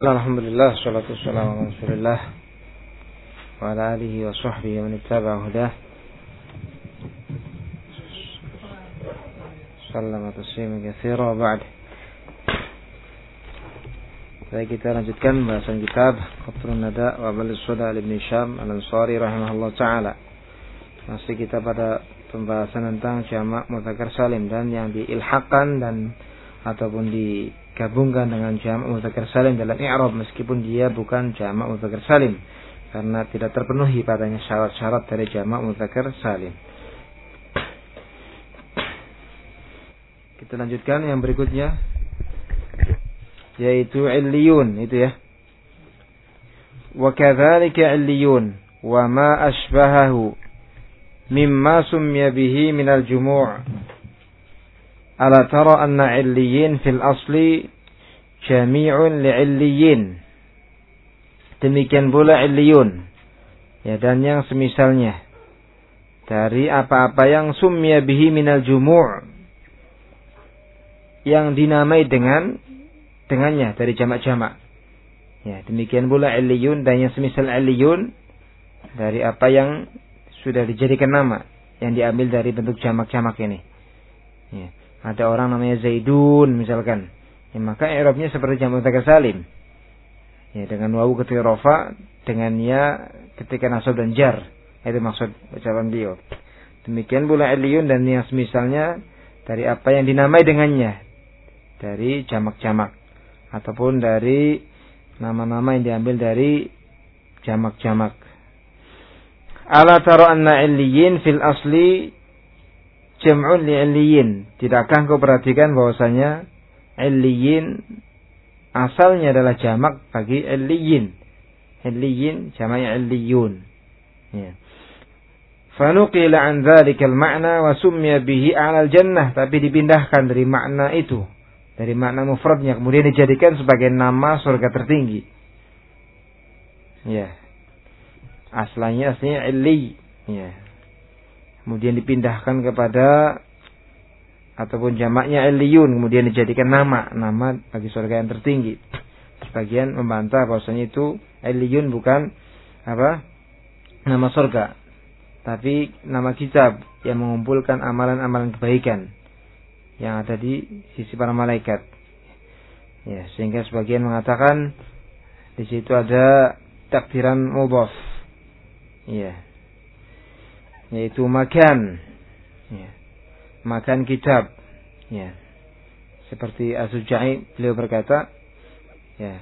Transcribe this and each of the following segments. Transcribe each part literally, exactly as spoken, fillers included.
Alhamdulillah, salatu wassalamu ala Rasulillah wa ala alihi wa sahbihi wa man ittaba'a hudah. Sallama tasliman katsira wa ba'd. Baik, kita lanjutkan bahasan kitab Qatrun Nada wa Balis Soda Ibn Syam Al-Ansari rahimahullah ta'ala. Masih kita pada pembahasan tentang jamak mudzakkar salim dan yang diilhaqkan dan ataupun digabungkan dengan jamak mudzakkar salim dalam i'rab meskipun dia bukan jamak mudzakkar salim karena tidak terpenuhi padanya syarat-syarat dari jamak mudzakkar salim. Kita lanjutkan yang berikutnya yaitu illiyun, itu ya. Wa kadzalika illiyun wa ma asbahahu mimma summiya bihi minal jumu'. Ala tara anna illiyin fil asli jami'un li'illiyin. Demikian pula illiyun, ya, dan yang semisalnya dari apa-apa yang summiya bihi minal jumu', yang dinamai dengan dengannya dari jamak-jamak. Ya, demikian pula illiyun dan yang semisal illiyun dari apa yang sudah dijadikan nama, yang diambil dari bentuk jamak-jamak ini. Ya. Ada orang namanya Zaidun misalkan, ya, maka i'rabnya seperti jamak mudzakkar salim. Ya, dengan wawu ketika rafa, dengan ya ketika nasab dan jar. Itu maksud ucapan beliau. Demikian pula illiyun dan yang semisalnya dari apa yang dinamai dengannya dari jamak-jamak ataupun dari nama-nama yang diambil dari jamak-jamak. Ala tara anna illiyin fil asli jam'un li'illiyin. Tidakkah kau perhatikan bahwasanya illiyin asalnya adalah jamak bagi illiyin. Illiyin jamaknya illiyun. Ya. Fanuqila an dzalikal ma'na wa summiya bihi a'lal jannah, tapi dipindahkan dari makna itu, dari makna mufradnya kemudian dijadikan sebagai nama surga tertinggi. Ya. Asalnya aslinya illi. Ya. Kemudian dipindahkan kepada ataupun jamaknya illiyun, kemudian dijadikan nama, nama bagi surga yang tertinggi. Sebagian membantah bahwasanya itu illiyun bukan apa? Nama surga, tapi nama kitab yang mengumpulkan amalan-amalan kebaikan yang ada di sisi para malaikat. Ya, sehingga sebagian mengatakan di situ ada takdiran mudhaf. Ya. Yaitu makan, ya, makan kitab, ya, seperti Az-Zuja'i beliau berkata, ya,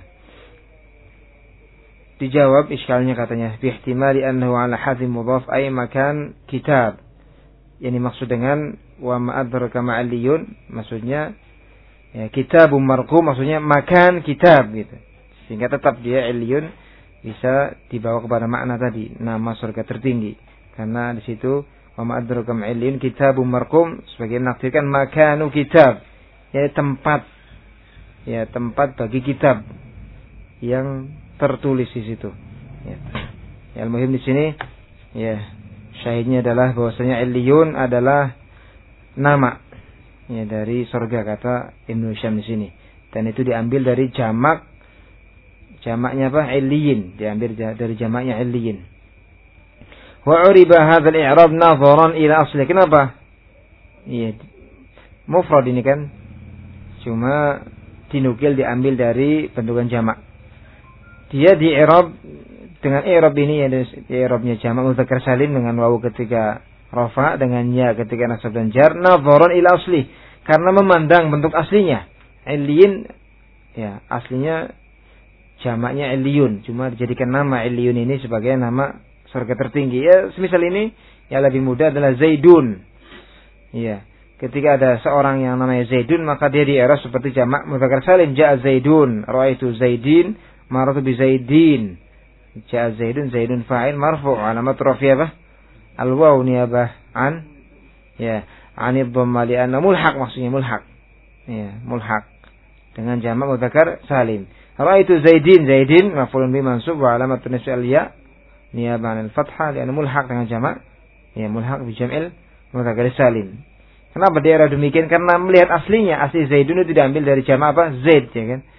dijawab iskalnya katanya bihtimali annahu ala hadhi mudhaf ay makan kitab, yang dimaksud dengan wa ma adraka ma'alliyun maksudnya ya, kitabum marqum maksudnya makan kitab gitu, sehingga tetap dia illiyun bisa dibawa kepada makna tadi nama surga tertinggi. Karena di situ wa ma adraka ma'illin kitabum marqum sebagian menafsirkan makanu kitab, yaitu tempat, ya, tempat bagi kitab yang tertulis di situ. Ya. Yang muhim di sini, ya, syahidnya adalah bahwasanya illiyun adalah nama, ya, dari surga kata Ibnu Syam di sini, dan itu diambil dari jamak, jamaknya apa? Illiyin, diambil dari jamaknya illiyin. Wa uriba hadzal i'rab nadharan ila asli. Kenapa? Iya. Mufrad ini kan cuma dinukil diambil dari bentukan jamak. Dia di i'rab dengan i'rab ini, ya, i'rabnya jamak mudzakkar salim dengan wawu ketika rafa, dengan ya ketika nasab dan jar, nadharan ila asli, karena memandang bentuk aslinya. Illiyin, ya, aslinya jamaknya illiyun, cuma dijadikan nama illiyun ini sebagai nama surga tertinggi. Ya, semisal ini yang lebih mudah adalah Zaidun. Ya, ketika ada seorang yang namanya Zaidun, maka dia di i'rab seperti jamak mudzakkar salim. Ja'a Zaidun, ra'aitu Zaidin, marartu bi Zaidin. Ja'a Zaidun, Zaidun fa'il marfu', alamat rafi' apa? Al-waw niyabah an, ya, anid dhamma li anna mulhaq, maksudnya mulhaq. Ya, mulhaq dengan jamak mudzakkar salim. Ra'aitu Zaidin, Zaidin maf'ulun bi mansub wa alamat nasbi al-ya niyaban al-fathah lian mulhaq dengan jamak, ya, mulhaq bi jam'il mudzakkar salim. Kenapa dia demikian? Karena melihat aslinya, asli Zaidun itu diambil dari jamak apa? Zaid, ya kan?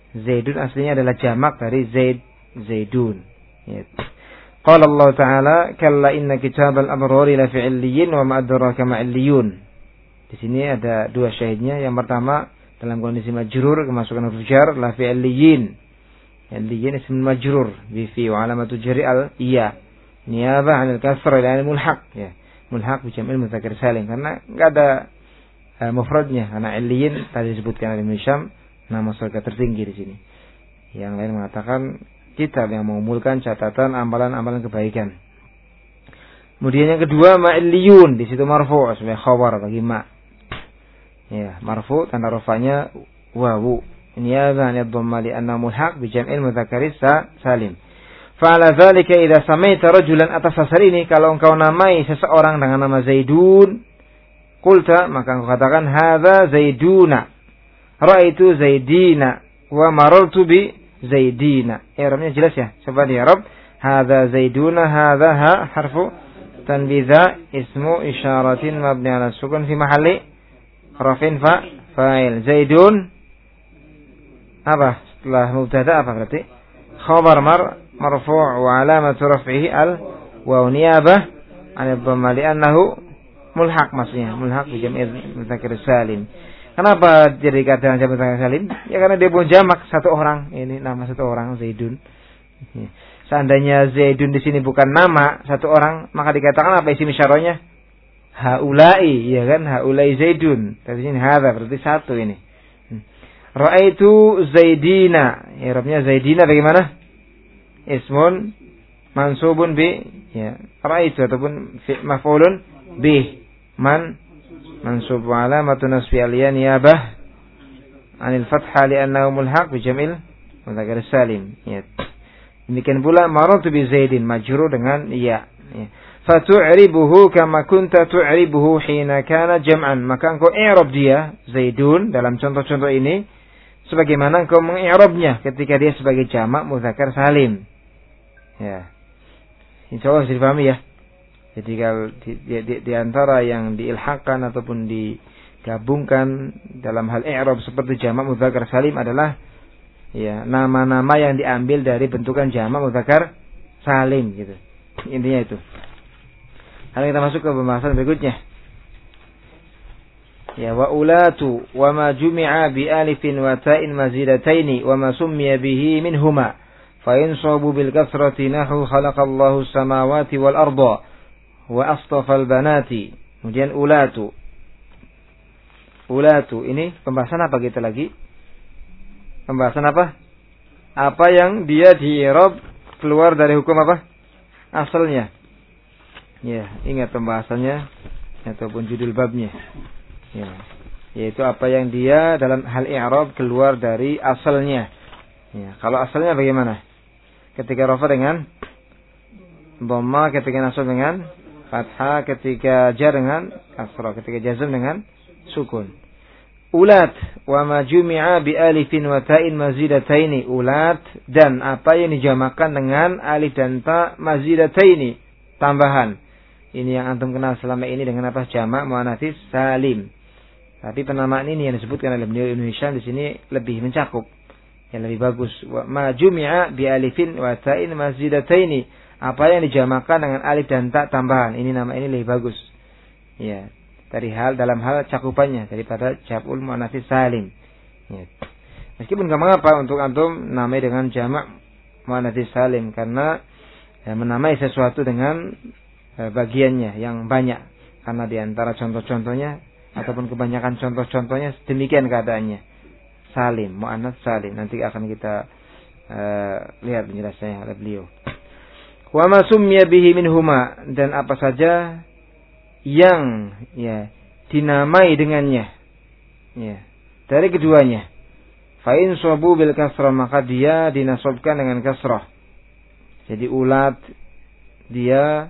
Zaidun aslinya adalah jamak dari Zaid, Zaidun. Ya. Qala Allah Ta'ala, kalla inna kitabal abrari lafi 'illiyin wa ma adraka ma 'illiyun. Di sini ada dua syahidnya. Yang pertama dalam kondisi majrur, kemasukan huruf jar, lafi 'illiyin. 'Illiyin ism majrur bi fi wa alamatu jarri al iya. Niyabah 'anil kasra ila mulhaq, ya. Mulhaq bi jam'il mudzakkar salim karena enggak ada uh, mufradnya. Karena 'illiyin tadi disebutkan oleh Ibnu Hisham nama surga tertinggi di sini. Yang lain mengatakan kitab yang mengumpulkan catatan amalan-amalan kebaikan. Kemudian yang kedua ma'illiyun, di situ marfu' sebagai khabar bagi ma. Ya, marfu' tanda rafanya wawu. Niyabah 'anil dhamma li anna mulhaq bi jam'il mudzakkar salim. Fa'ala dzalika idza samaita rajulan, atas dasar ini kalau engkau namai seseorang dengan nama Zaidun, qulta maka engkau katakan hadza Zaiduna. Ra'aitu Zaidina wa marartu bi Zaidina. I'rabnya jelas ya. Coba di i'rab. Hadza Zaiduna, hadza ha harfu tanbidha ismu isyaratin mabni 'ala sukun fi mahalli rafin fa fa'il. Zaidun apa? Setelah mubtada apa berarti? Khabar mar marfu' wa 'alamatu raf'ihi al wa niyabah 'an ad-dhamma li'annahu mulhaq, maksudnya mulhaq bi jam'il mudzakkar salim. Kenapa jadi kata jamak salim? Ya karena dia punya jamak satu orang. Ini nama satu orang Zaidun. Seandainya Zaidun di sini bukan nama satu orang, maka dikatakan apa isim isyarahnya? Haulai, ya kan? Haulai Zaidun. Tapi sini hadza berarti satu ini. Ra'aitu Zaidina. I'rabnya Zaidina bagaimana? Ismun mansubun bi, ya. Ra'aitu ataupun maf'ulun bih. Man mansub wa alamatu nasbi al-ya niyabah 'anil fathah li'annahu mulhaq bi jam'il mudzakkar salim. Ya. Demikian pula marartu bi Zaidin, majrur dengan ya. Ya. Fatu'ribuhu kama kunta tu'ribuhu hina kana jam'an. Maka engkau i'rab dia Zaidun dalam contoh-contoh ini sebagaimana engkau mengi'rabnya ketika dia sebagai jamak mudzakkar salim. Ya. Insyaallah bisa dipahami ya. Jadi kalau di, di, di antara yang diilhaqkan ataupun digabungkan dalam hal i'rab seperti jamak mudzakkar salim adalah ya nama-nama yang diambil dari bentukan jamak mudzakkar salim gitu. Intinya itu. Sekarang kita masuk ke pembahasan berikutnya. Ya wa ulatu wa ma jumi'a bi alifin wa ta'in mazidataini wa ma summiya bihi minhuma fa yansabu bil kasrati nahu khalaqallahu samawati wal arda wa astafal banati. Kemudian ulatu. Ulatu ini pembahasan apa kita lagi? Pembahasan apa? Apa yang dia di i'rab keluar dari hukum apa? Asalnya. Ya, ingat pembahasannya ataupun judul babnya. Ya, yaitu apa yang dia dalam hal i'rab keluar dari asalnya. Ya, kalau asalnya bagaimana? Ketika rafa dengan dhamma, ketika nasab dengan fathah, ketika jar dengan kasrah, ketika jazm dengan sukun. Ulat wa ma jumi'a bi alifin wa ta'in mazidataini. Ulat dan apa yang dijamakkan dengan alif dan ta mazidataini, tambahan. Ini yang antum kenal selama ini dengan apa? Jamak muannats salim. Tapi penamaan ini yang disebutkan oleh beliau Ibnu Hisham di sini lebih mencakup, yang lebih bagus. Wa ma jumi'a bi alifin wa ta'in mazidataini. Apa yang dijamakkan dengan alif dan ta tambahan. Ini nama ini lebih bagus. Ya, dari hal dalam hal cakupannya daripada jam'ul muannats salim. Ya. Meskipun enggak mengapa untuk antum namai dengan jamak muannats salim karena ya, menamai sesuatu dengan ya, bagiannya yang banyak. Karena di antara contoh-contohnya ataupun kebanyakan contoh-contohnya demikian keadaannya. Salim, muannats salim. Nanti akan kita uh, lihat penjelasannya oleh beliau. Wa ma summiya bihi minhuma, dan apa saja yang ya dinamai dengannya ya dari keduanya. Fa in sabu bil kasrah, maka dia dinasabkan dengan kasrah. Jadi ulat dia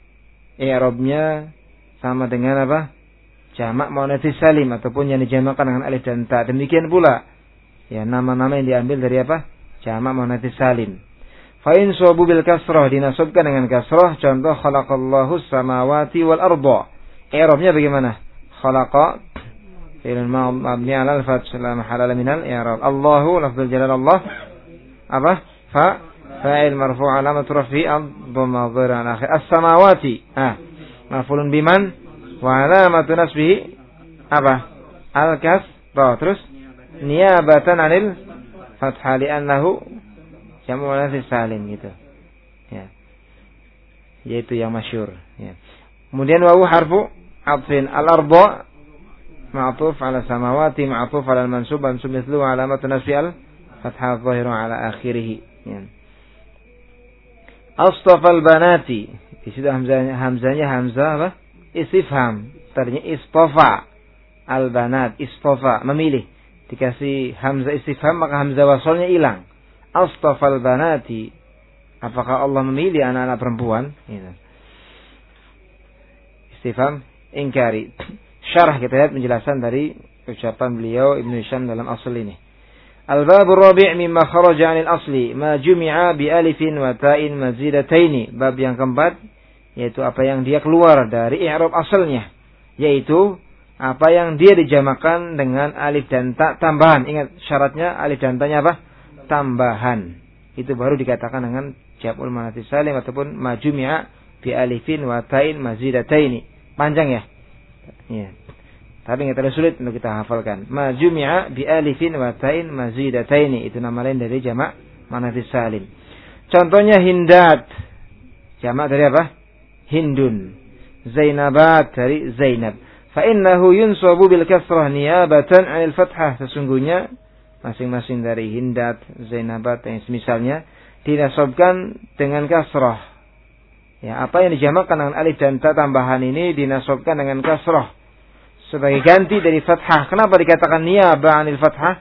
i'rabnya sama dengan apa? Jamak muannats salim ataupun yang dijamakkan dengan alif dan ta. Demikian pula ya nama-nama yang diambil dari apa? Jamak muannats salim. Fa in sabu bil kasrah, dinasabkan dengan kasrah. Contoh khalaqallahu samawati wal arda. I'rabnya bagaimana? Khalaqa fi'il mabni 'ala al-fath la mahalla min al-i'rab. Allahu lafzul jalal Allah apa? Fa fa'il marfu' alamat rafi' ad-dhamma dhahir al-akhir. As-samawati. Ah. Maf'ulun biman wa alamatu nasbihi apa? Al-kasra. Terus niyabatan 'anil fathah li'annahu jamu muannats salim gitu. Ya. Yaitu yang masyhur, ya. Kemudian wawu harfu atfin al-arda ma'tuf 'ala samawati ma'tuf 'ala al-mansub mansub mithlu alamatu nasbi al-fathah adh-dhahiru 'ala akhirih, ya. Astafal banati. Di situ hamzahnya hamzahnya hamzah apa? Istifham. Tadinya istafa al-banat, istafa, memilih. Dikasih hamzah istifham maka hamzah wasalnya hilang. Astafal banati. Apakah Allah memilih anak-anak perempuan? Gitu. Istifham ingkari. Syarah kita lihat penjelasan dari ucapan beliau Ibnu Hisham dalam asal ini. Al-babur rabi' mimma kharaja 'anil asli ma jumi'a bi alifin wa ta'in mazidataini. Bab yang keempat yaitu apa yang dia keluar dari i'rab asalnya, yaitu apa yang dia dijamakan dengan alif dan ta tambahan. Ingat syaratnya alif dan ta-nya apa? Tambahan. Itu baru dikatakan dengan jam'ul muannats salim ataupun majumi'a bi alifin wa ta'in mazidataini. Panjang ya? Iya. Tapi enggak terlalu sulit untuk kita hafalkan. Majumi'a bi alifin wa ta'in mazidataini. Itu nama lain dari jamak muannats salim. Contohnya Hindat. Jamak dari apa? Hindun. Zainabat dari Zainab. Fa innahu yunsabu bil kasrah niyabatan 'anil fathah. Sesungguhnya masing-masing dari Hindat, Zainabat dan semisalnya dinasabkan dengan kasrah. Ya, apa yang dijamakkan dengan alif dan ta tambahan ini dinasabkan dengan kasrah sebagai ganti dari fathah. Kenapa dikatakan niyaba 'anil fathah?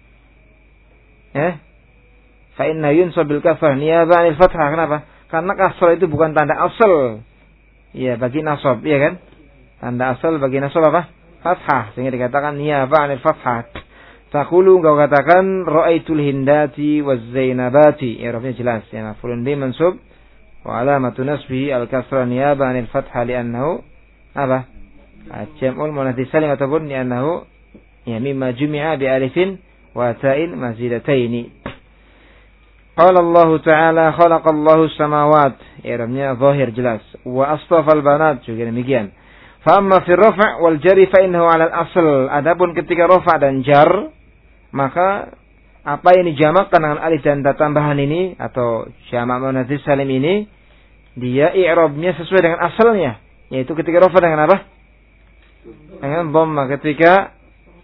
Ya. Fa inna yunsab bil kasrah niyaba 'anil fathah. Kenapa? Karena kasrah itu bukan tanda asal. Ya, bagi nasab, iya kan? Tanda asal bagi nasab apa? Fathah. Sehingga dikatakan niyaba 'anil fathah. Taqulu engkau katakan ra'aitul hindati waz zainabati. I'rabnya jelas ya, maf'ulun bi mansub wa alamatu nasbihi al-kasra niyaba 'anil fathah li'annahu apa? Jam'ul muannats salim ataupun li'annahu ya mimma jumi'a bi alifin wa ta'in mazidataini. Qala Allah Ta'ala khalaqallahu samawat. I'rabnya zahir jelas. Wa astafal banat juga demikian. Fa amma fi raf' wal jar fa innahu 'ala al-asl. Adapun ketika rafa' dan jar maka apa yang dijamakkan dengan alif dan ta tambahan ini atau jamak muannats salim ini dia i'rabnya sesuai dengan asalnya, yaitu ketika rafa dengan apa? Dengan dhamma, ketika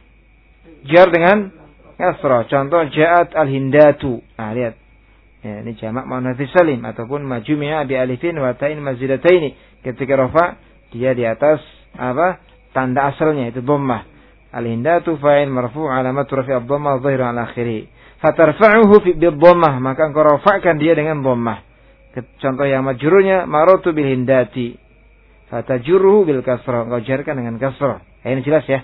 jar dengan kasrah. Contoh ja'at al-hindatu. Nah, lihat. Ya, ini jamak muannats salim ataupun majumi'a bi alifin wa ta'in mazidataini. Ketika rafa dia di atas apa? Tanda asalnya itu dhammah. Al-hindatu fa'il marfu' alamat rafi' ad-dhammah dhahir 'ala akhirih. Fatarfa'uhu fi bid-dhammah, maka engkau rafa'kan dia dengan dhammah. Contoh yang majrurnya maratu bil hindati. Fatajruhu bil kasrah, engkau jarkan dengan kasrah. Ini jelas ya.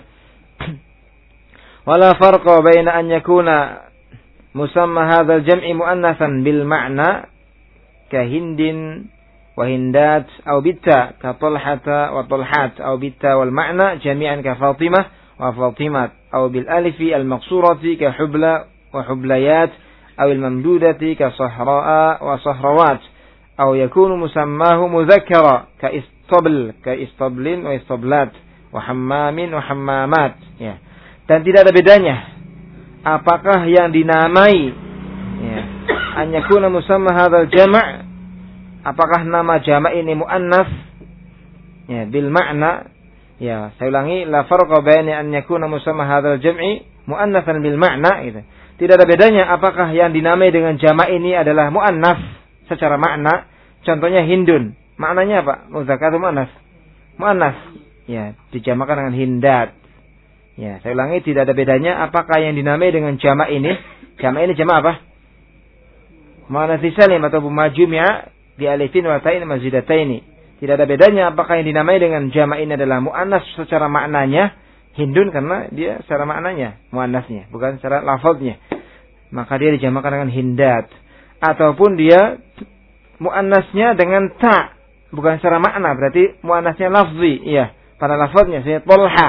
Wala farqa baina an yakuna musamma hadzal jam'i muannatsan bil ma'na ka hindin wa hindat aw bitta ka talhata wa talhat aw bitta wal ma'na jami'an ka fatimah wa fatimat aw bil alifi al maqsurati ka hubla wa hublayat aw al mamdudati ka sahraa wa sahrawat aw yakunu musammahu mudzakkara ka istabl ka istablin wa istablat wa hammamin wa hammamat ya. Dan tidak ada bedanya apakah yang dinamai ya an yakuna musamma hadzal jama' apakah nama jama' ini muannas ya bil ma'na ya. Saya ulangi, la farqa baina an yakuna musamma hadzal jam'i muannatsan bil ma'na gitu. Tidak ada bedanya apakah yang dinamai dengan jama' ini adalah muannas secara makna. Contohnya hindun, maknanya apa? Muzakkar atau muannas? Muannas. Ya, dijamakan dengan hindat. Ya, saya ulangi, tidak ada bedanya apakah yang dinamai dengan jama' ini. Jama' ini jama' apa? Muannats salim atau majumi'a bi alifin wa ta'in mazidataini. Tidak ada bedanya apakah yang dinamai dengan jama' ini adalah muannas secara maknanya, hindun karena dia secara maknanya muannasnya, bukan secara lafaznya. Maka dia dijamakan dengan hindat. Ataupun dia muannasnya dengan ta, bukan secara makna, berarti muannasnya lafzi, iya, pada lafaznya. Saya Talha,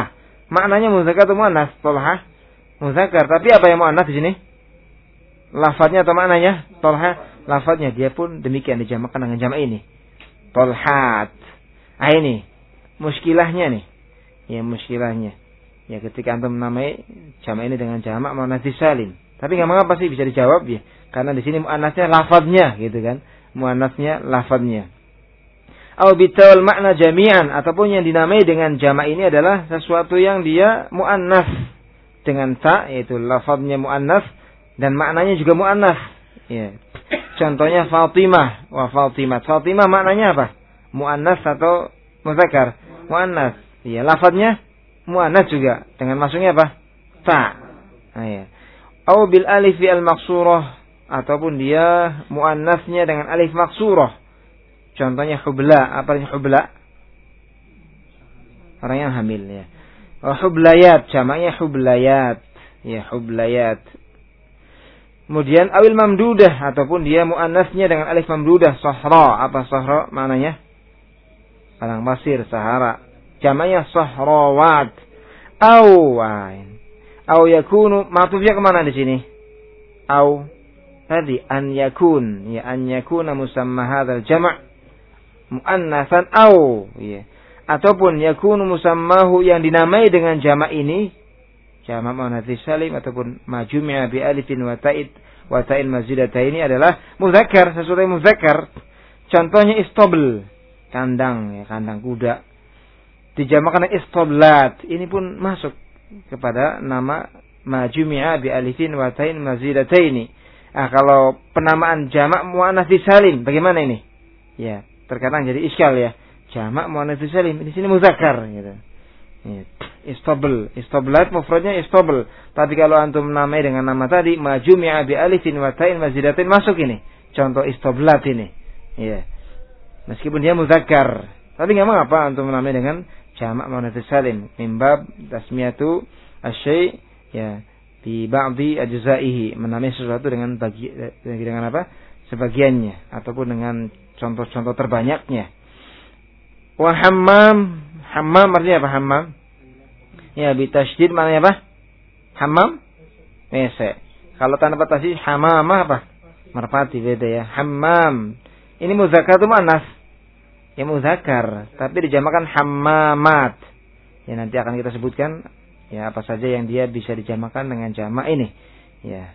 Maknanya muzakkar atau muannas? Tolha muzakkar. Tapi apa yang muannas di sini? Lafadznya atau maknanya? Tolha. Lafadznya dia pun demikian dijamakkan dengan jamak ini. Tolhat. Ah ini muskilahnya nih. Ya muskilahnya. Ya ketika antum menamai jamak ini dengan jamak muannas salim. Tapi nggak mengapa sih bisa dijawab ya. Karena di sini muannasnya lafadznya gitu kan. Muannasnya lafadznya. Au bitawal makna jami'an, ataupun yang dinamai dengan jamak ini adalah sesuatu yang dia muannas dengan ta, yaitu lafadznya muannas dan maknanya juga muannas. Ya. Contohnya Fatimah, wa Fatimah. Fatimah maknanya apa? Muannas atau muzakkar? Muannas. Ya, lafadznya muannas juga dengan masuknya apa? Ta. Nah, ya. Au bil alif al maksurah, ataupun dia muannasnya dengan alif maksurah. Contohnya hubla. Apa artinya hubla? Orang yang hamil ya. Oh, hublayat, jamaknya hublayat. Ya, hublayat. Kemudian awil mamdudah, ataupun dia muannasnya dengan alif mamdudah. Sahra. Apa sahra maknanya? Padang pasir, Sahara. Jamaknya sahrawat. Au wain. Au yakunu, matufnya kemana di sini? Au tadi an yakun, ya an yakuna musamma hadzal jama' muannasan au, ya. Ataupun yakunu musammahu yang dinamai dengan jamak ini, jamak muannats salim ataupun majmu'a bi alifin wa ta'id wa ta'il mazidataini adalah muzakkar, sesuatu yang muzakkar. Contohnya istabl, kandang, ya, kandang kuda. Dijamakkan istablat, ini pun masuk kepada nama majmu'a bi alifin wa ta'il mazidataini. Ah, kalau penamaan jamak muannats salim bagaimana ini? Ya, terkadang jadi iskal ya. Jamak muannats salim di sini muzakkar gitu. Ya. Istabl, istablat mufradnya istabl. Tapi kalau antum menamai dengan nama tadi majmu'a bi alifin wa ta'il mazidatain masuk ini. Contoh istablat ini. Ya. Meskipun dia muzakkar, tapi enggak mengapa antum menamai dengan jamak muannats salim. Mimbab tasmiyatu asy-syai' ya di ba'dhi ajza'ihi, menamai sesuatu dengan bagi dengan apa? Sebagiannya ataupun dengan contoh-contoh terbanyaknya. Wa hammam, hammam artinya apa hammam? Ya bi tasydid maknanya apa? Hammam? Mese. Kalau tanpa tasydid hamamah apa? Merpati beda ya. Hammam. Ini muzakkar atau muannas? Ya muzakkar, tapi dijamakkan hammamat. Ya nanti akan kita sebutkan ya apa saja yang dia bisa dijamakkan dengan jamak ini. Ya.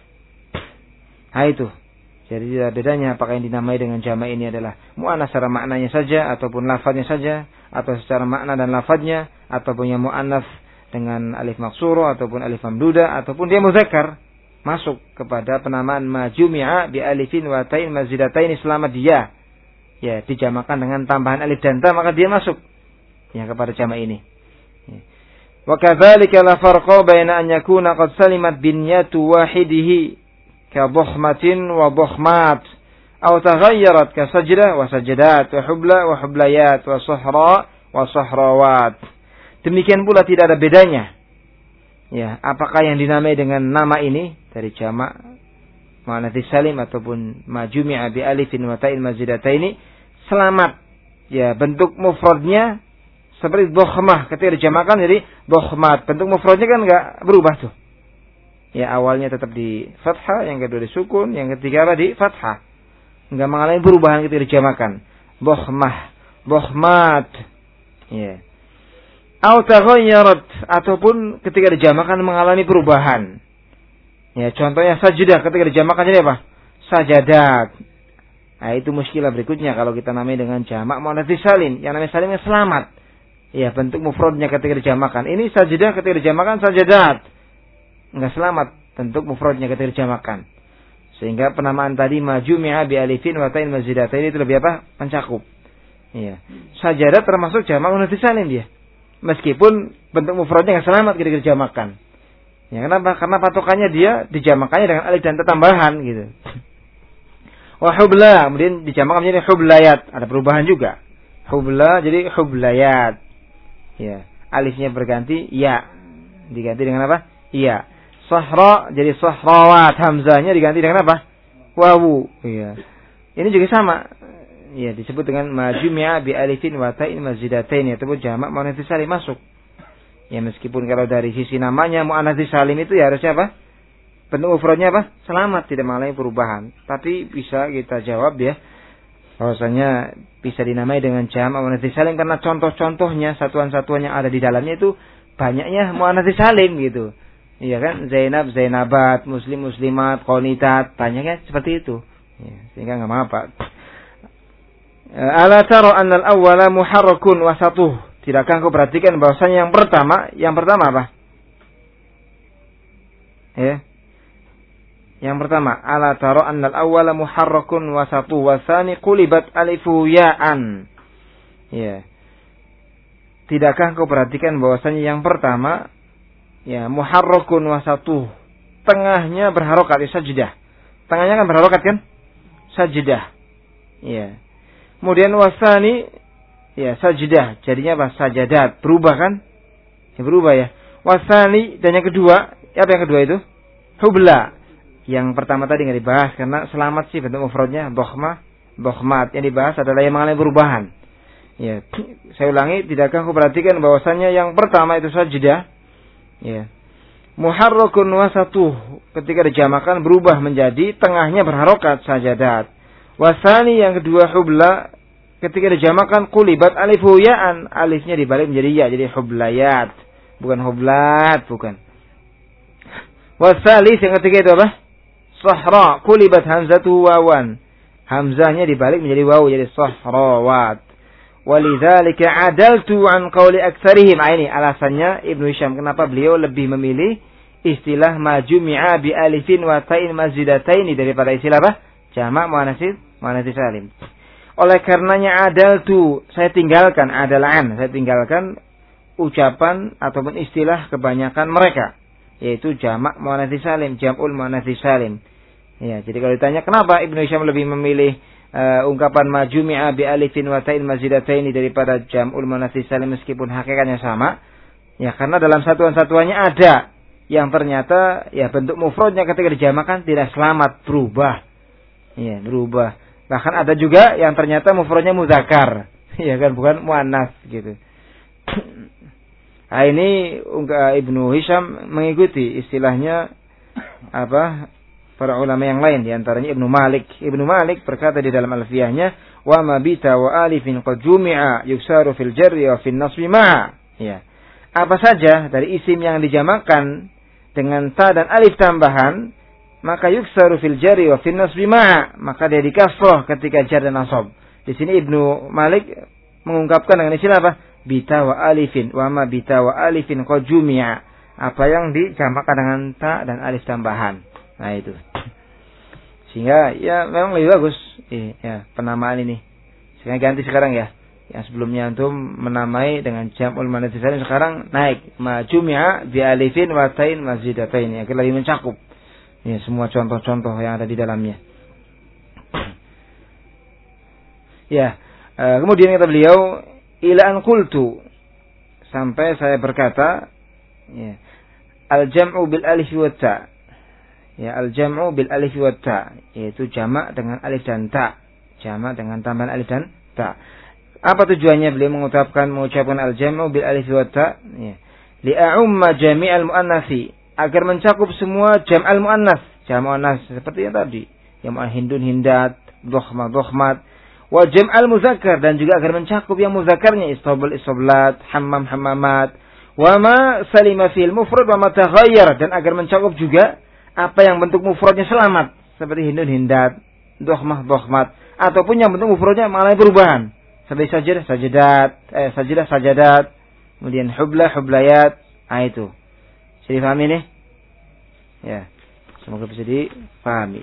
Nah itu. Jadi tidak bedanya apakah yang dinamai dengan jamak ini adalah muannas secara maknanya saja ataupun lafadznya saja, atau secara makna dan lafadznya, ataupun yang muannas dengan alif maksuro ataupun alif mamduda, ataupun dia muzakkar, masuk kepada penamaan majmu'a bi alifin wa ta'in mazidatain selama dia ya dijamakan dengan tambahan alif dan ta, maka dia masuk ya kepada jamak ini. Ya. Wa kadzalika la farqa baina an yakuna qad salimat binyatu wahidihi ka dhahmatin wa dhahmat aw taghayyarat ka sajdah wa sajdat wa hubla wa hublayat wa sahra wa sahrawat. Demikian pula tidak ada bedanya ya apakah yang dinamai dengan nama ini dari jamak muannats salim ataupun majmu'a bi alifin wa ta'il mazidataini, selamat ya bentuk mufradnya seperti dhahmah ketika dijamakan jadi dhahmat, bentuk mufradnya kan enggak berubah tuh. Ya awalnya tetap di fathah, yang kedua di sukun, yang ketiga apa di fathah. Enggak mengalami perubahan ketika dijamakan. Dhahmah, dhahmat. Ya. Au taghayyarat, ataupun ketika dijamakan mengalami perubahan. Ya, contohnya sajdah ketika dijamakan jadi apa? Sajadat. Nah, itu muskilah berikutnya kalau kita namai dengan jamak muannats salim. Yang namanya salimnya selamat. Ya, bentuk mufradnya ketika dijamakan. Ini sajdah ketika dijamakan sajadat. Enggak selamat bentuk mufradnya ketika dijamakan. Sehingga penamaan tadi majmu'a bi alifin wa ta'in mazidatain itu lebih apa? Mencakup. Iya. Sajadat termasuk jamak muannats salim dia. Meskipun bentuk mufradnya enggak selamat ketika dijamakan. Ya, kenapa? Karena patokannya dia dijamakannya dengan alif dan ta tambahan gitu. Wa hubla, kemudian dijamakan menjadi hublayat, ada perubahan juga. Hubla jadi hublayat. Ya, alifnya berganti ya. Diganti dengan apa? Iya. Sahra jadi sahrawat, hamzahnya diganti dengan apa? Wawu. Iya. Ini juga sama. Ya, disebut dengan majmu'a bi alifin wa ta'in mazidatain, ataupun jamak muannats salim masuk. Ya meskipun kalau dari sisi namanya muannats salim itu ya harusnya apa? Bentuk mufradnya apa? Selamat, tidak mengalami perubahan. Tapi bisa kita jawab ya, bahwasanya bisa dinamai dengan jama' muannats salim karena contoh-contohnya, satuan-satuan yang ada di dalamnya itu banyaknya muannats salim gitu. Iya kan? Zainab, Zainabat, Muslim, Muslimat, Qanitat, banyaknya seperti itu. Ya, sehingga enggak apa-apa. Ala tara anna al-awwala muharrakun wasatuh. Tidakkah engkau perhatikan bahwasanya yang pertama, yang pertama apa? Ya. Yang pertama, ala tara annal awwala muharrakun wa satu wa tsani qulibat alifu ya'an. Ya. Tidakkah engkau perhatikan bahwasanya yang pertama ya muharrakun wa satu, tengahnya berharokat ya sajdah. Tengahnya kan berharokat kan? Sajdah. Ya. Kemudian wasani ya sajdah, jadinya apa? Sajadat, berubah kan? Ya berubah ya. Wasani dan yang kedua, apa yang kedua itu? Hubla. Yang pertama tadi nggak dibahas karena selamat sih bentuk mufradnya dokhmah, dokhmat. Yang dibahas adalah yang mengalami perubahan. Ya, saya ulangi, tidakkah aku perhatikan bahwasannya yang pertama itu sajdah, ya, muharrakun wasatuh, ketika dijamakan berubah menjadi tengahnya berharokat sajadat. Wasani yang kedua hubla, ketika dijamakan qulibat alifu ya'an, alifnya dibalik menjadi ya, jadi hublayat, bukan hublat, bukan. Wasalis yang ketiga itu apa? Sahra, kulibat hamzatu wawan. Hamzahnya dibalik menjadi waw, jadi sahrawat. Walidzalika adaltu an qawli aktsarihim. Ini alasannya Ibnu Hisham kenapa beliau lebih memilih istilah majumi'a bi alifin wa ta'in mazidataini daripada istilah apa? Jama' muannats muannats salim. Oleh karenanya adaltu, saya tinggalkan adalan, saya tinggalkan ucapan ataupun istilah kebanyakan mereka, yaitu jamak muannats salim, jam'ul muannats salim. Ya, jadi kalau ditanya kenapa Ibnu Hisham lebih memilih uh, ungkapan majumi'a bi alifin wa ta'in mazidataini daripada jam'ul muannats salim meskipun hakikatnya sama? Ya, karena dalam satuan-satuannya ada yang ternyata ya bentuk mufradnya ketika dijamakan tidak selamat, berubah. Ya, berubah. Bahkan ada juga yang ternyata mufradnya muzakkar. Ya kan, bukan muannas gitu. Nah, ini Ibnu Hisham mengikuti istilahnya apa para ulama yang lain, di antaranya Ibnu Malik. Ibnu Malik berkata di dalam alfiyahnya, wa ma bita wa alifin qad jumi'a yuksaru fil jarri wa fil nasbi ma'a. Ya. Apa saja dari isim yang dijamakan dengan ta dan alif tambahan, maka yuksaru fil jarri wa fil nasbi ma'a, maka dia dikasrah ketika jar dan nasab. Di sini Ibnu Malik mengungkapkan dengan istilah apa? Bita wa alifin, wa ma bita wa alifin qad jumi'a, apa yang dijamakan dengan ta dan alif tambahan. Nah itu. Sehingga ya memang lebih bagus eh, ya penamaan ini. Sehingga ganti sekarang ya. Yang sebelumnya antum menamai dengan jam'ul muannats salim, sekarang naik majumi'a bi alifin wa ta'in mazidatain, ya lebih mencakup ya semua contoh-contoh yang ada di dalamnya. Ya, uh, kemudian kata beliau ila an qultu, sampai saya berkata ya al jam'u bil alif wa ta. Ya, al-jam'u bil alif wa ta, yaitu jamak dengan alif dan ta. Jamak dengan tambahan alif dan ta. Apa tujuannya beliau mengucapkan mengucapkan al-jam'u bil alif wa ta? Ya. Li'a'umma jami'al muannatsi, agar mencakup semua jam'al muannas, jam' muannas seperti yang tadi. Yang hindun hindat, dokhma dokhmat, wa jam'al muzakkar, dan juga agar mencakup yang muzakkarnya, istabul istablat, hammam hammamat, wa ma salima fil mufrad wa ma taghayyar, dan agar mencakup juga apa yang bentuk mufradnya selamat, seperti hindun hindat, dokhmah dokhmat, ataupun yang bentuk mufradnya mengalami perubahan, seperti sajadah sajadat, eh sajadah sajadat, kemudian hubla hublayat. Ah itu. Jadi paham ini? Ya. Semoga bisa dipahami.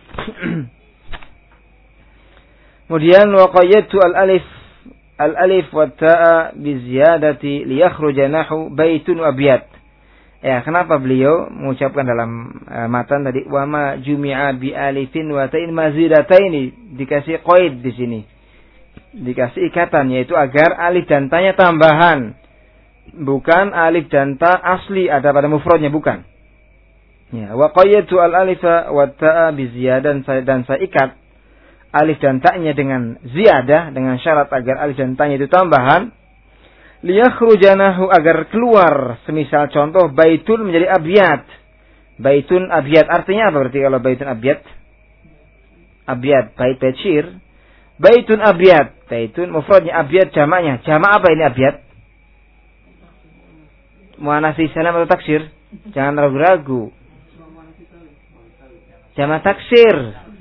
Kemudian wa qayyadtu al-alif al-alif wa ta'a bi ziyadati li yakhruja nahu baitun wa abiyat. Ya, kenapa beliau mengucapkan dalam uh, matan tadi wa ma jumi'a bi alifin wa ta'in mazidataini, dikasih qaid di sini. Dikasih ikatan, yaitu agar alif dan ta-nya tambahan. Bukan alif dan ta asli ada pada mufradnya, bukan. Ya, wa qayyadtu al-alifa wa ta'a bi ziyadan, dan saya ikat alif dan ta-nya dengan ziyadah, dengan syarat agar alif dan ta-nya itu tambahan. Liyakhrujanahu, agar keluar. Semisal contoh baitun menjadi abyat. Baitun abyat artinya apa berarti kalau baitun abyat? Abyat, bait-bait syair. Baitun abyat. Baitun mufradnya, abyat jamaknya. Jamak apa ini abyat? Muannats salim atau taksir? Jangan ragu-ragu. Jamak taksir.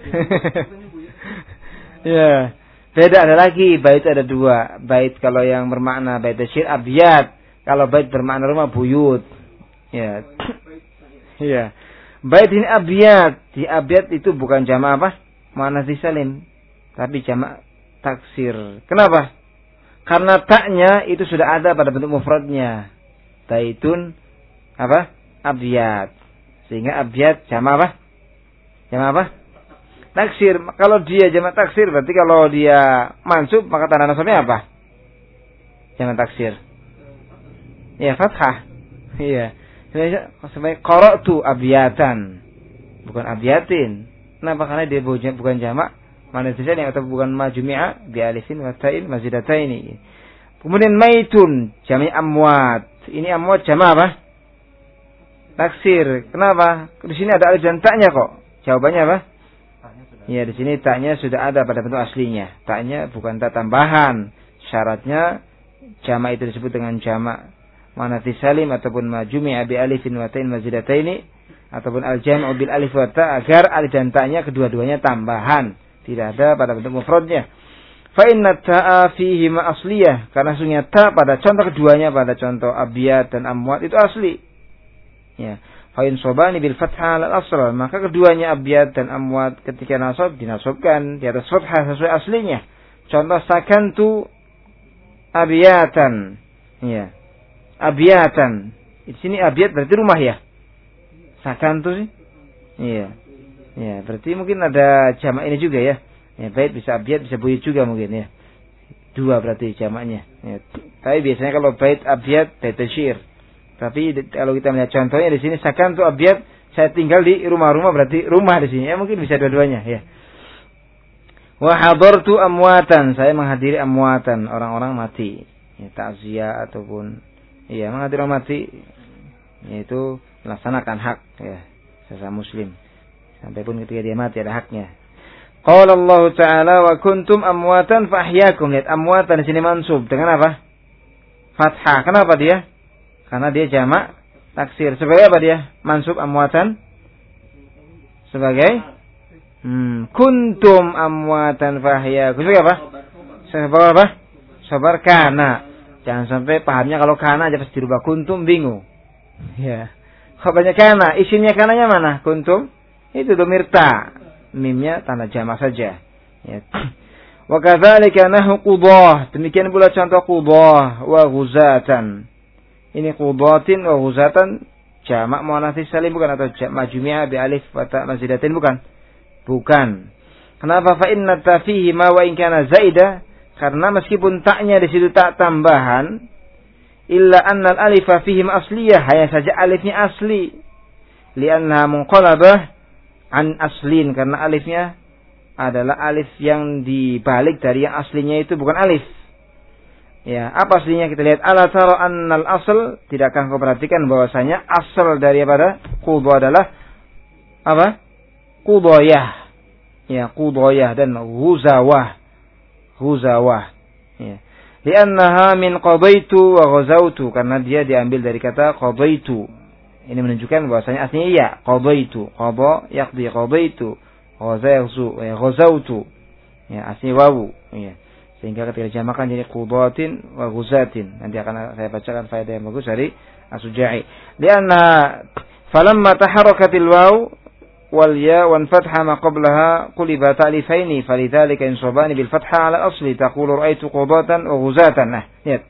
Ya. Beda ada lagi, bait ada dua. Bait kalau yang bermakna bait syair abyat. Kalau bait bermakna rumah buyut. Ya. Ya. Bait ini abyat. Di abyat itu bukan jamak apa? Muannats salim, tapi jamak taksir. Kenapa? Karena taknya itu sudah ada pada bentuk mufradnya. Baitun apa? Abyat. Sehingga abyat jamak apa? Jamak apa? Taksir. Kalau dia jamak taksir, berarti kalau dia mansub, maka tanda nasabnya apa? Jamak taksir. Ya, fathah. Iya. Sebagai qara'tu abyatan. Bukan abyatin. Kenapa? Karena dia bukan jamak muannats salim atau bukan majmu'a bi alifin wa ta'in mazidataini. Kemudian maitun, jamak amwat. Ini amwat jamak apa? Taksir. Kenapa? Di sini ada alif dan taknya kok. Jawabannya apa? Ya, di sini taknya sudah ada pada bentuk aslinya. Taknya bukan tak tambahan. Syaratnya jamak itu disebut dengan jamak muannats salim ataupun majmu'a bi alifin wa ta'in mazidataini ataupun al-jam'u bil alif wa ta, agar alif dan taknya kedua-duanya tambahan, tidak ada pada bentuk mufradnya. Fa inna ta'a fihi ma asliyah, karena sungguhnya ta pada contoh keduanya, pada contoh abyat dan amwat itu asli. Ya. Fa in sobani bil fathah al asl, maka keduanya abyat dan amwat ketika nasab dinasabkan di atas fathah sesuai aslinya. Contoh sakantu abyatan. Ya. Abyatan. Di sini abyat berarti rumah ya. Sakantu sih. Iya. Ya, berarti mungkin ada jamak ini juga ya. Ya, bait bisa abyat bisa buyut juga mungkin ya. Dua berarti jamaknya. Ya. Tapi biasanya kalau bait abyat bait syair. Tapi kalau kita melihat contohnya di sini sakantu abyat, saya tinggal di rumah-rumah, berarti rumah di sini. Ya mungkin bisa dua-duanya ya. Wa hadartu amwatan, saya menghadiri amwatan, orang-orang mati. Ya, takziah ataupun iya, menghadiri orang mati, yaitu melaksanakan hak ya sesama muslim. Sampai pun ketika dia mati ada haknya. Qala Allah Ta'ala wa kuntum amwatan fa ahyaakum. Lihat amwatan di sini mansub dengan apa? Fathah. Kenapa dia? Karena dia jamak taksir. Sebagai apa dia? Mansub amwatan sebagai hmm, kuntum amwatan fa ahyaakum. Sebagai apa? Sebagai apa? Sabar kana. Jangan sampai pahamnya kalau kana aja pasti dirubah kuntum, bingung. Ya. Khabarnya kana, isimnya kananya mana? Kuntum. Itu dhamir ta. Mimnya tanda jamak saja. Ya. Wa kadzalika nahu qudah. Demikian pula contoh qudah wa ghuzatan. Ini qudatin wa ghuzatan jamak muannats salim bukan, atau jamak majmu'a bi alif wa ta mazidatin bukan? Bukan. Kenapa? Fa inna ta fihi ma wa in kana zaida. Karena meskipun taknya di situ tak tambahan, illa annal alifa fihim asliyah, hanya saja alifnya asli. Lianna munqalabah an aslin, karena alifnya adalah alif yang dibalik dari yang aslinya itu bukan alif. Ya, apa aslinya kita lihat. Ala tara annal asl, tidakkah kau perhatikan bahwasanya asal daripada qudah adalah apa? Qudayah. Ya, qudayah dan ghuzawah. Ghuzawah. Ya. Li'annaha min qadaitu wa ghazautu, karena dia diambil dari kata qadaitu. Ini menunjukkan bahwasanya aslinya iya, qadaitu, qada yaqdi qadaitu, ghazautu, ya ghazautu. Ya, aslinya wawu, ya. Sehingga ketika dijamakan jadi qudatin wa ghuzatin. Nanti akan saya bacakan faedah yang bagus dari As-Suja'i. Li'anna falamma taharrakatil waw wal ya wan fatha ma qablaha quliba ta'lifaini falidhalika insabani bil fatha ala asli taqulu ra'aitu qudatan wa ghuzatan. Nah, lihat.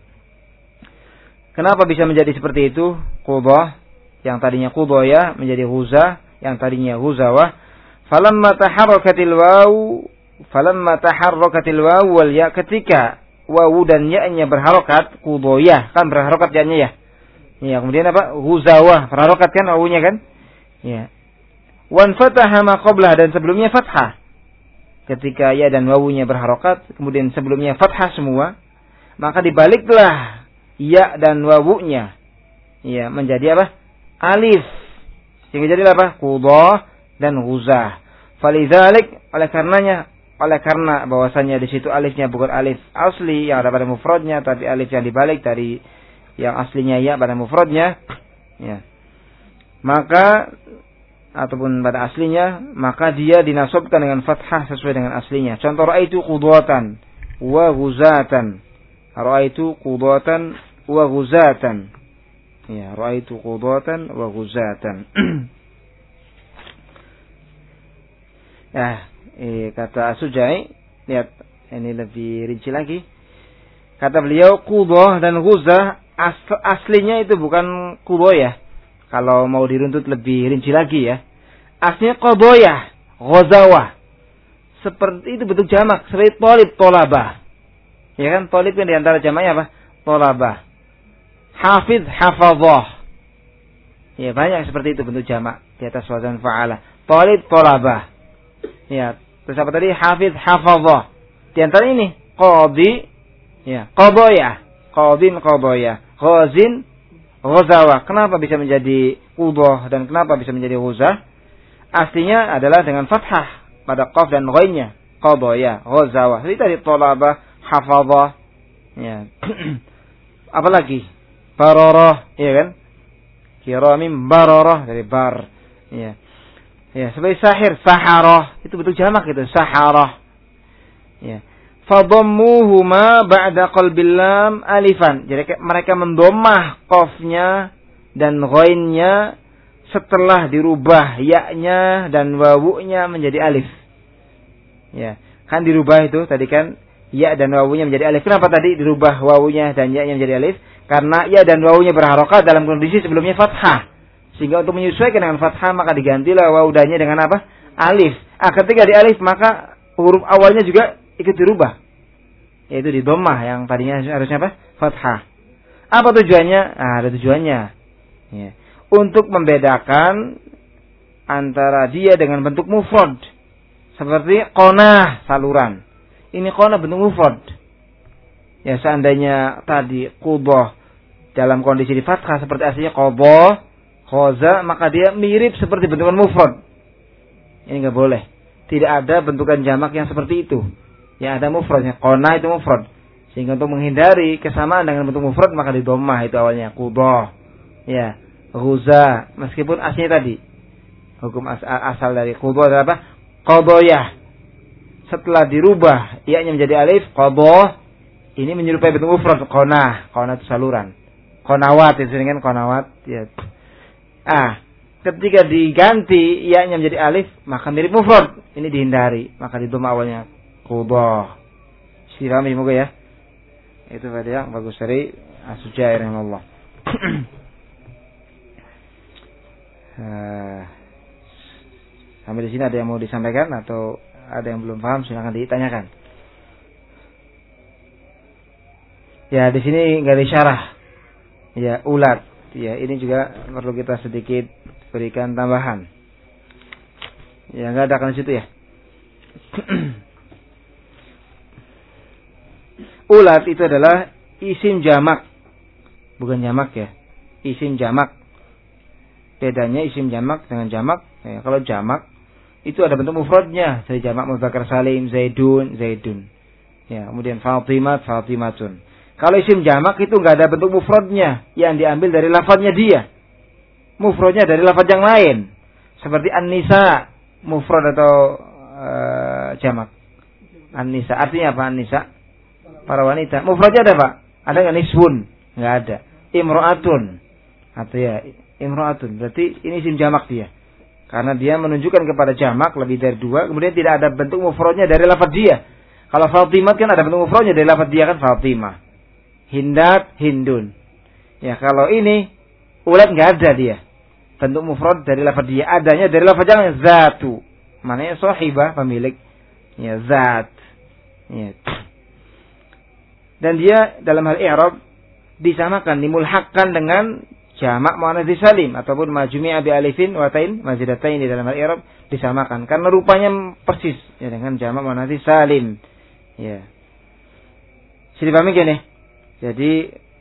Kenapa bisa menjadi seperti itu? Qudah yang tadinya qudaya menjadi ghuzah, yang tadinya ghuzawah. Falamma taharrakatil waw falamma taharrakatil waw wal ya, ketika wawu dan ya-nya berharokat, qudaya kan berharokat ya-nya ya. Ya, kemudian apa? Ghuzawah, berharokat kan wawunya kan? Ya. Wan fataha ma qablah, dan sebelumnya fathah. Ketika ya dan wawunya berharokat, kemudian sebelumnya fathah semua, maka dibaliklah ya dan wawunya ya menjadi apa? Alif. Sehingga jadi apa? Qudah dan ghuzah. Falidzalik, oleh karenanya, oleh karena bahwasanya di situ alifnya bukan alif asli yang ada pada mufradnya, tapi alif yang dibalik dari yang aslinya ya pada mufradnya, ya. Maka ataupun pada aslinya, maka dia dinasabkan dengan fathah sesuai dengan aslinya. Contoh raaitu qudwatan wa ghuzatan. Raaitu qudwatan wa ghuzatan. Ya, raaitu qudwatan wa ghuzatan. Nah, eh, kata Sujai, lihat ini lebih rinci lagi. Kata beliau, qudah dan ghuzah as, aslinya itu bukan qudoyah. Kalau mau diruntut lebih rinci lagi ya. Aslinya qadoyah, ghazawah. Seperti itu bentuk jamak, seperti tolib, tolabah. Ya kan, tolib kan diantara jamaknya apa? Tolabah. Hafidh, hafadhah. Ya, banyak seperti itu bentuk jamak di atas wazan fa'ala. Tolib, tolabah. Ya, terus apa tadi? Hafidh, hafadhah. Di antara ini qadi, ya, qadoyah, qadin, qadoyah, ghazin, ghazawah. Kenapa bisa menjadi qudah dan kenapa bisa menjadi ghuzah? Aslinya adalah dengan fathah pada qaf dan ghainnya, qadoyah, ghazawah. Jadi tadi talabah, hafadhah, ya. Apalagi bararah, ya kan? Kiramim bararah dari bar, ya. Ya, sebagai sahir, saharah, itu bentuk jamak itu, saharah. Ya. Fadhammuhuma ba'da qalbil lam alifan. Jadi mereka mendomah qafnya dan ghainnya setelah dirubah ya-nya dan wawunya menjadi alif. Ya, kan dirubah itu tadi kan ya dan wawunya menjadi alif. Kenapa tadi dirubah wawunya dan ya-nya menjadi alif? Karena ya dan wawunya berharokat dalam kondisi sebelumnya fathah. Sehingga untuk menyesuaikan dengan fathah maka digantilah wawu dannya dengan apa? Alif. Ah, ketika di alif maka huruf awalnya juga ikut dirubah. Yaitu di dhammah yang tadinya harusnya apa? Fathah. Apa tujuannya? Ah, ada tujuannya. Ya. Untuk membedakan antara dia dengan bentuk mufrad. Seperti qanah, saluran. Ini qanah bentuk mufrad. Ya, seandainya tadi qudah dalam kondisi di fathah seperti aslinya qadha, Khoza, maka dia mirip seperti bentukan mufrad. Ini enggak boleh. Tidak ada bentukan jamak yang seperti itu. Yang ada mufradnya. Qona itu mufrad. Sehingga untuk menghindari kesamaan dengan bentuk mufrad maka di dhammah itu awalnya. Qudah. Ya. Ghuza. Meskipun aslinya tadi. Hukum as- asal dari qudah adalah apa? Qadoyah. Setelah dirubah ia-nya menjadi alif. Qadah. Ini menyerupai bentuk mufrad. Qona. Qona itu saluran. Qonawat itu kan qonawat. Ya. Ah, ketika diganti ya-nya menjadi alif, maka mirip mufrad. Ini dihindari, maka di dhammah awalnya qudah. Sirami moga ya. Itu pada yang bagus dari As-Sujai rahimahullah. uh, sampai di sini ada yang mau disampaikan atau ada yang belum paham silakan ditanyakan. Ya, di sini enggak ada syarah. Ya, ulat. Ya, ini juga perlu kita sedikit berikan tambahan. Ya, enggak ada kan di situ ya. Ulat itu adalah isim jamak. Bukan jamak ya. Isim jamak. Bedanya isim jamak dengan jamak. Ya, kalau jamak itu ada bentuk mufradnya. Dari jamak mudzakkar salim, Zaidun, Zaidun. Ya, kemudian Fatimah, Fatimatun. Kalau isim jamak itu enggak ada bentuk mufradnya yang diambil dari lafadznya dia. Mufradnya dari lafadz yang lain. Seperti an-nisa, mufrad atau uh, jamak. An-nisa artinya apa an-nisa? Para wanita. Mufradnya ada Pak? Ada enggak nisbun? Enggak ada. Imra'atun. Atau ya imra'atun. Berarti ini isim jamak dia. Karena dia menunjukkan kepada jamak lebih dari dua, kemudian tidak ada bentuk mufradnya dari lafadz dia. Kalau Fatimah kan ada bentuk mufradnya dari lafadz dia kan Fatimah. Hindat, Hindun. Ya, kalau ini ulat enggak ada dia. Bentuk mufrad dari lafaz dia, adanya dari lafaz yang zatu. Maknanya sahibah, pemilik. Ya, zat. Ya. Dan dia dalam hal i'rab disamakan, dimulhaqkan dengan jamak muannats salim ataupun majmu'a bi alifin wa tain mazidatain di dalam hal i'rab disamakan karena rupanya persis ya dengan jamak muannats salim. Ya. Sudah paham gini? Jadi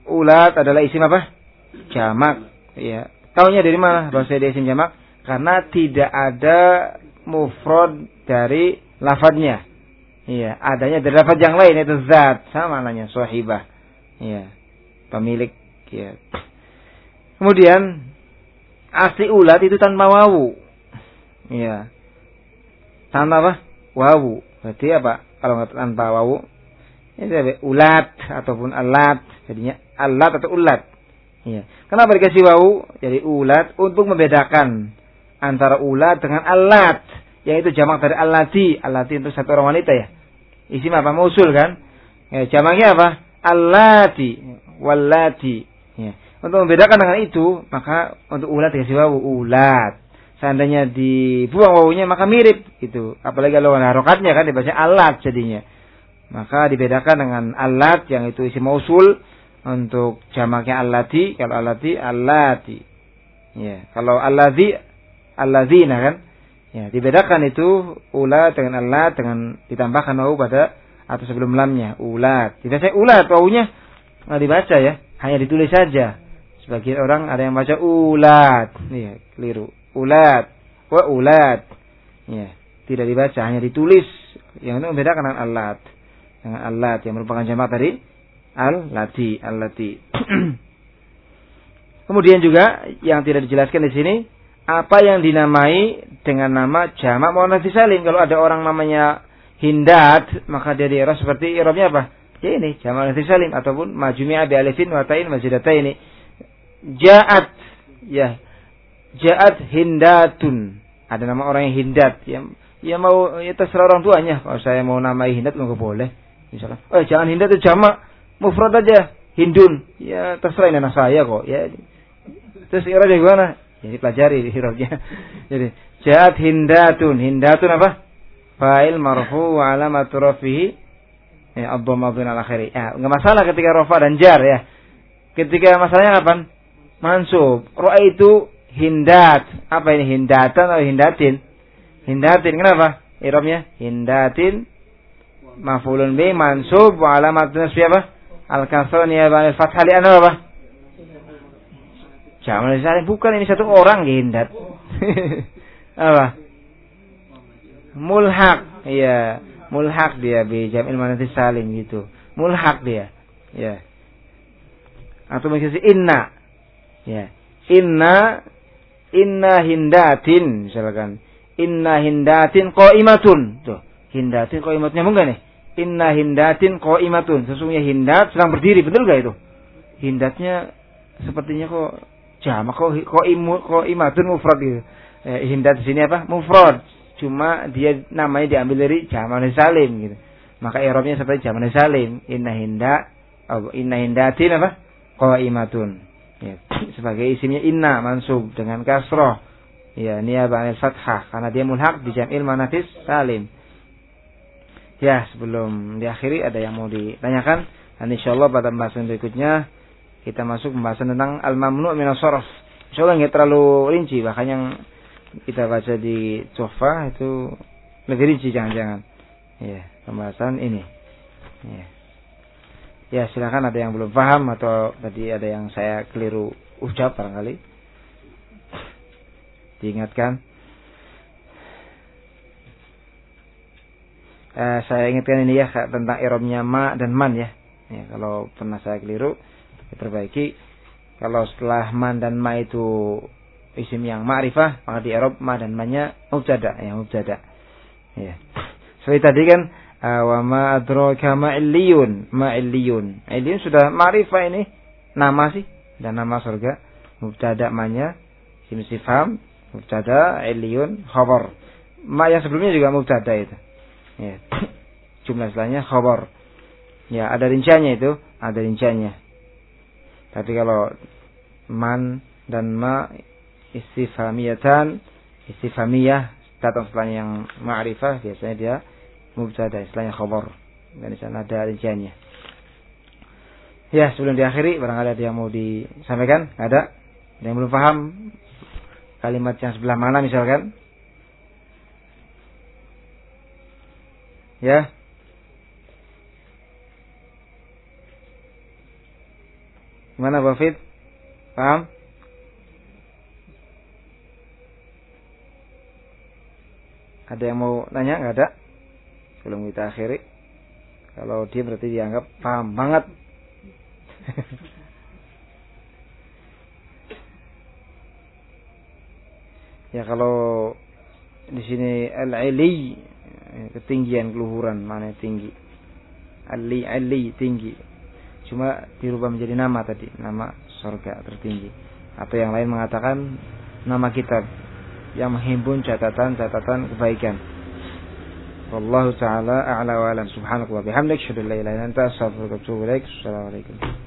ulat adalah isim apa? Jamak. Ya. Taunya dari mana bahwa dia isim jamak? Karena tidak ada mufrad dari lafadznya. Iya, adanya dari lafadz yang lain itu zat, sama namanya sahibah. Iya. Pemilik, ya. Kemudian asli ulat itu tanpa wawu. Iya. Tanpa apa? Wawu. Berarti apa? Kalau nggak tanpa wawu, ini ulat ataupun alat. Jadinya alat atau ulat. Iya. Kenapa dikasih wawu? Jadi ulat untuk membedakan antara ulat dengan alat. Yaitu jamak dari alati. Alati itu satu orang wanita ya. Isim apa? Mausul kan? Ya, jamaknya apa? Alati. Wallati. Ya. Untuk membedakan dengan itu, maka untuk ulat dikasih wawu. Ulat. Seandainya dibuang wawunya maka mirip. Gitu. Apalagi kalau ada harokatnya kan dibaca alat jadinya. Maka dibedakan dengan alat yang itu isim mausul. Untuk jamaknya alati. Kalau alati, alati. Ya. Kalau alati, aladzina kan? Ya, dibedakan itu ulat dengan alat dengan ditambahkan wawu pada atau sebelum lamnya ulat. Tidak saya ulat wawunya nggak dibaca ya, hanya ditulis saja. Sebagian orang ada yang baca ulat, iya keliru. Ulat, wa ulat, ya tidak dibaca hanya ditulis. Yang itu membedakan dengan alat, dengan alat yang merupakan jamak dari al-lati, al-lati. Kemudian juga yang tidak dijelaskan di sini. Apa yang dinamai dengan nama jamak muannats salim. Kalau ada orang namanya Hindat, maka dia di i'rab seperti i'rabnya apa? Ya ini jamak muannats salim ataupun majmu'a bi alifin wa ta'in mazidataini. Ja'at ya. Ja'at Hindatun. Ada nama orang yang Hindat, ya, ya mau ya terserah orang tuanya. Kalau saya mau namai Hindat enggak boleh. Misalkan, "Oh, jangan Hindat itu jamak, mufrad aja, Hindun." Ya terserah ini anak saya kok, ya. Terus i'rabnya gimana? Jadi pelajari di hirafnya. Jadi ja'at hindatun. Hindatun apa? Fa'il marfu wa alamatu rafihi ya ad-dhamma al akhiri. Ya, enggak masalah ketika rafa dan jar ya. Ketika masalahnya kapan? Mansub. Ra'aitu hindat. Apa ini hindatan atau hindatin? Hindatin. Kenapa? I'rabnya hindatin maf'ulun bi mansub wa alamatu nasbi apa? Al-kasrah niyabah al-fathah li anna apa? Jamak salim bukan ini satu orang Hindat. Apa? Mulhaq, iya, mulhaq dia bi jam'il muannats salim gitu. Mulhaq dia. Ya. Atau mungkin inna. Ya. Inna inna hindatin misalkan. Inna hindatin qa'imatun. Tuh, hindatin qa'imatun nyambung enggak nih? Inna hindatin qa'imatun. Sesungguhnya hindat sedang berdiri, betul enggak itu? Hindatnya sepertinya kok jamak kok kok imu kok imatun mufrad gitu. Eh, hindat di sini apa? Mufrad. Cuma dia namanya diambil dari jamak salim gitu. Maka i'rabnya seperti jamak salim. Inna hinda oh, inna hindatin apa? Qaimatun. Ya, sebagai isimnya inna mansub dengan kasrah. Ya, niyabah anil fathah karena dia mulhaq di jam'il muannats salim. Ya, sebelum diakhiri ada yang mau ditanyakan? Dan insyaallah pada pembahasan berikutnya kita masuk pembahasan tentang al-mamnu' min as-sarf. Insyaallah enggak terlalu rinci, bahkan yang kita baca di Tuhfah itu lebih rinci jangan-jangan. Ya, pembahasan ini. Ya. Ya, silakan ada yang belum paham atau tadi ada yang saya keliru ucap barangkali. Diingatkan. Eh, saya ingatkan ini ya tentang i'rabnya ma dan man ya. Ya, kalau pernah saya keliru diperbaiki. Kalau setelah man dan ma itu isim yang ma'rifah, maka di i'rab ma dan ma-nya mubtada, ya mubtada. Ya. Seperti tadi kan wa ma adraka ma illiyun, ma illiyun. Illiyun sudah ma'rifah ini nama sih dan nama surga. Mubtada ma-nya isim istifham, mubtada illiyun khabar. Ma yang sebelumnya juga mubtada itu. Ya. Jumlah istilahnya khabar. Ya, ada rinciannya itu, ada rinciannya. Tapi kalau man dan ma istifhamiyatan, istifhamiyah datang setelahnya yang ma'rifah biasanya dia mubtada, istilahnya khabar. Dan di sana ada rinciannya. Ya, sebelum diakhiri barangkali ada yang mau disampaikan? Ada? Ada yang belum paham kalimat yang sebelah mana misalkan? Ya. Gimana Bafid? Paham? Ada yang mau nanya? Nggak ada? Sebelum kita akhiri. Kalau dia berarti dianggap paham banget. Ya kalau di sini al-ali ketinggian, keluhuran, mana tinggi. Ali ali tinggi. Cuma dirubah menjadi nama tadi, nama surga tertinggi. Atau yang lain mengatakan nama kitab yang menghimpun catatan-catatan kebaikan. Wallahu taala a'la wa alam. Subhanallahi wa bihamdihi, asyhadu an la ilaha illa anta, astaghfiruka wa atubu ilaik. Assalamualaikum.